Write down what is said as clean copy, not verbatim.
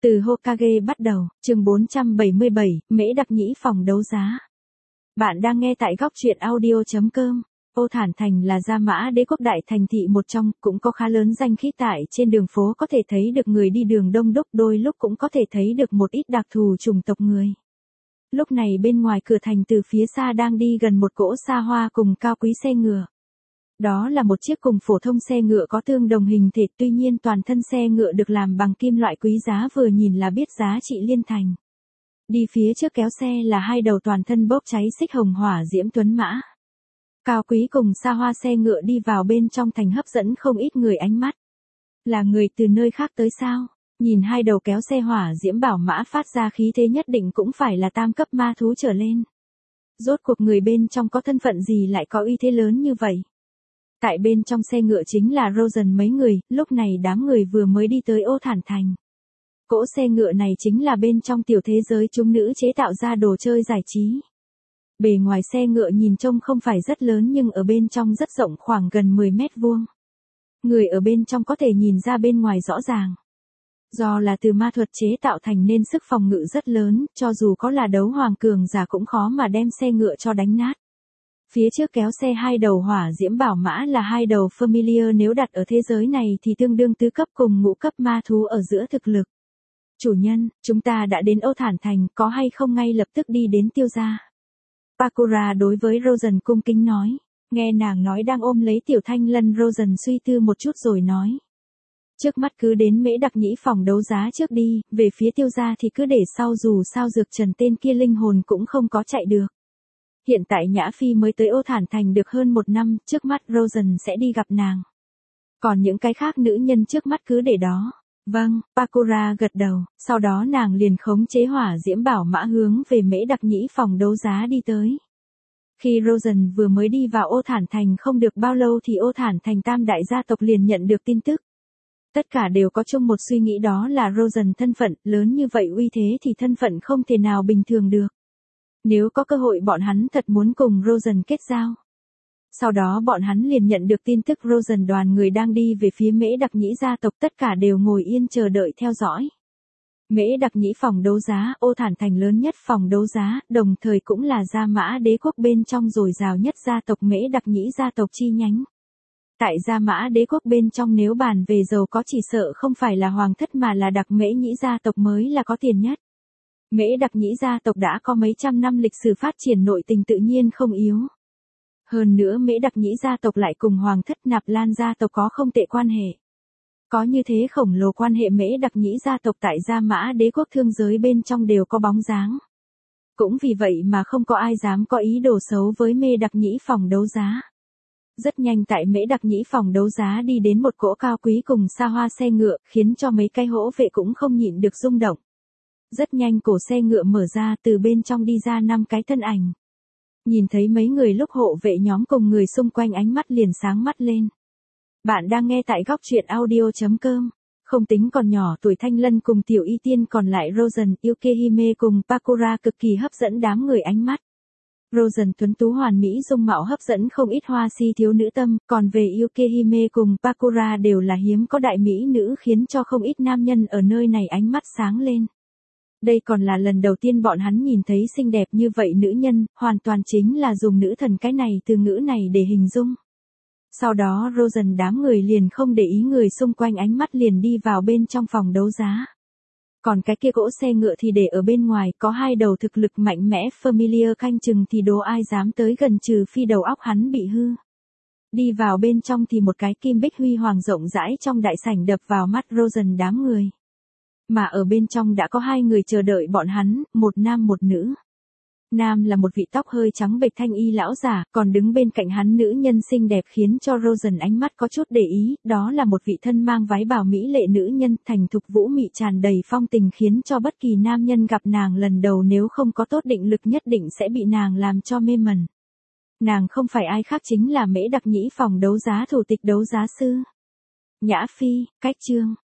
Từ Hokage bắt đầu, chương 477, Mễ Đặc Nhĩ phòng đấu giá. Bạn đang nghe tại góc truyện audio.com. Ô Thản Thành là Gia Mã Đế quốc đại thành thị một trong, cũng có khá lớn danh khí tại trên đường phố có thể thấy được người đi đường đông đúc, đôi lúc cũng có thể thấy được một ít đặc thù chủng tộc người. Lúc này bên ngoài cửa thành từ phía xa đang đi gần một cỗ xa hoa cùng cao quý xe ngựa. Đó là một chiếc cùng phổ thông xe ngựa có tương đồng hình thể, tuy nhiên toàn thân xe ngựa được làm bằng kim loại quý giá, vừa nhìn là biết giá trị liên thành. Đi phía trước kéo xe là hai đầu toàn thân bốc cháy xích hồng hỏa diễm tuấn mã. Cao quý cùng xa hoa xe ngựa đi vào bên trong thành hấp dẫn không ít người ánh mắt. Là người từ nơi khác tới sao? Nhìn hai đầu kéo xe hỏa diễm bảo mã phát ra khí thế nhất định cũng phải là tam cấp ma thú trở lên. Rốt cuộc người bên trong có thân phận gì lại có uy thế lớn như vậy? Tại bên trong xe ngựa chính là Rosen mấy người, lúc này đám người vừa mới đi tới Ô Thản Thành. Cỗ xe ngựa này chính là bên trong tiểu thế giới chúng nữ chế tạo ra đồ chơi giải trí. Bề ngoài xe ngựa nhìn trông không phải rất lớn nhưng ở bên trong rất rộng, khoảng gần 10 mét vuông. Người ở bên trong có thể nhìn ra bên ngoài rõ ràng. Do là từ ma thuật chế tạo thành nên sức phòng ngự rất lớn, cho dù có là đấu hoàng cường giả cũng khó mà đem xe ngựa cho đánh nát. Phía trước kéo xe hai đầu hỏa diễm bảo mã là hai đầu familiar, nếu đặt ở thế giới này thì tương đương tứ cấp cùng ngũ cấp ma thú ở giữa thực lực. Chủ nhân, chúng ta đã đến Ô Thản Thành, có hay không ngay lập tức đi đến tiêu gia? Pakura đối với Rosen cung kính nói. Nghe nàng nói đang ôm lấy tiểu thanh lân, Rosen suy tư một chút rồi nói. Trước mắt cứ đến Mễ Đặc Nhĩ phòng đấu giá trước đi, về phía tiêu gia thì cứ để sau, dù sao Dược Trần tên kia linh hồn cũng không có chạy được. Hiện tại Nhã Phi mới tới Ô Thản Thành được hơn 1 năm, trước mắt Rosen sẽ đi gặp nàng. Còn những cái khác nữ nhân trước mắt cứ để đó. Vâng, Pakura gật đầu, sau đó nàng liền khống chế hỏa diễm bảo mã hướng về Mễ Đặc Nhĩ phòng đấu giá đi tới. Khi Rosen vừa mới đi vào Ô Thản Thành không được bao lâu thì Ô Thản Thành tam đại gia tộc liền nhận được tin tức. Tất cả đều có chung một suy nghĩ, đó là Rosen thân phận lớn như vậy, uy thế thì thân phận không thể nào bình thường được. Nếu có cơ hội bọn hắn thật muốn cùng Rosen kết giao. Sau đó bọn hắn liền nhận được tin tức Rosen đoàn người đang đi về phía Mễ Đặc Nhĩ gia tộc, tất cả đều ngồi yên chờ đợi theo dõi. Mễ Đặc Nhĩ phòng đấu giá, Ô Thản Thành lớn nhất phòng đấu giá, đồng thời cũng là Gia Mã Đế quốc bên trong dồi dào nhất gia tộc Mễ Đặc Nhĩ gia tộc chi nhánh. Tại Gia Mã Đế quốc bên trong nếu bàn về giàu có chỉ sợ không phải là hoàng thất mà là Đặc Mễ Nhĩ gia tộc mới là có tiền nhất. Mễ Đặc Nhĩ gia tộc đã có mấy trăm năm lịch sử phát triển, nội tình tự nhiên không yếu. Hơn nữa Mễ Đặc Nhĩ gia tộc lại cùng hoàng thất Nạp Lan gia tộc có không tệ quan hệ. Có như thế khổng lồ quan hệ, Mễ Đặc Nhĩ gia tộc tại Gia Mã Đế quốc thương giới bên trong đều có bóng dáng. Cũng vì vậy mà không có ai dám có ý đồ xấu với Mễ Đặc Nhĩ phòng đấu giá. Rất nhanh tại Mễ Đặc Nhĩ phòng đấu giá đi đến một cỗ cao quý cùng xa hoa xe ngựa, khiến cho mấy cái hỗ vệ cũng không nhịn được rung động. Rất nhanh cổ xe ngựa mở ra, từ bên trong đi ra 5 cái thân ảnh. Nhìn thấy mấy người lúc hộ vệ nhóm cùng người xung quanh ánh mắt liền sáng mắt lên. Bạn đang nghe tại góc truyện audio.com. Không tính còn nhỏ tuổi Thanh Lân cùng Tiểu Y Tiên, còn lại Rosen, Yukihime cùng Pakura cực kỳ hấp dẫn đám người ánh mắt. Rosen tuấn tú hoàn mỹ dung mạo hấp dẫn không ít hoa si thiếu nữ tâm, còn về Yukihime cùng Pakura đều là hiếm có đại mỹ nữ, khiến cho không ít nam nhân ở nơi này ánh mắt sáng lên. Đây còn là lần đầu tiên bọn hắn nhìn thấy xinh đẹp như vậy nữ nhân, hoàn toàn chính là dùng nữ thần cái này từ ngữ này để hình dung. Sau đó Rosen đám người liền không để ý người xung quanh, ánh mắt liền đi vào bên trong phòng đấu giá. Còn cái kia cỗ xe ngựa thì để ở bên ngoài, có hai đầu thực lực mạnh mẽ familiar canh chừng thì đố ai dám tới gần, trừ phi đầu óc hắn bị hư. Đi vào bên trong thì một cái kim bích huy hoàng rộng rãi trong đại sảnh đập vào mắt Rosen đám người. Mà ở bên trong đã có 2 người chờ đợi bọn hắn, một nam một nữ. Nam là một vị tóc hơi trắng bệch thanh y lão giả, còn đứng bên cạnh hắn nữ nhân xinh đẹp khiến cho Rosen ánh mắt có chút để ý, đó là một vị thân mang váy bào mỹ lệ nữ nhân, thành thục vũ mị tràn đầy phong tình, khiến cho bất kỳ nam nhân gặp nàng lần đầu nếu không có tốt định lực nhất định sẽ bị nàng làm cho mê mẩn. Nàng không phải ai khác chính là Mễ Đặc Nhĩ phòng đấu giá thủ tịch đấu giá sư Nhã Phi. Cách chương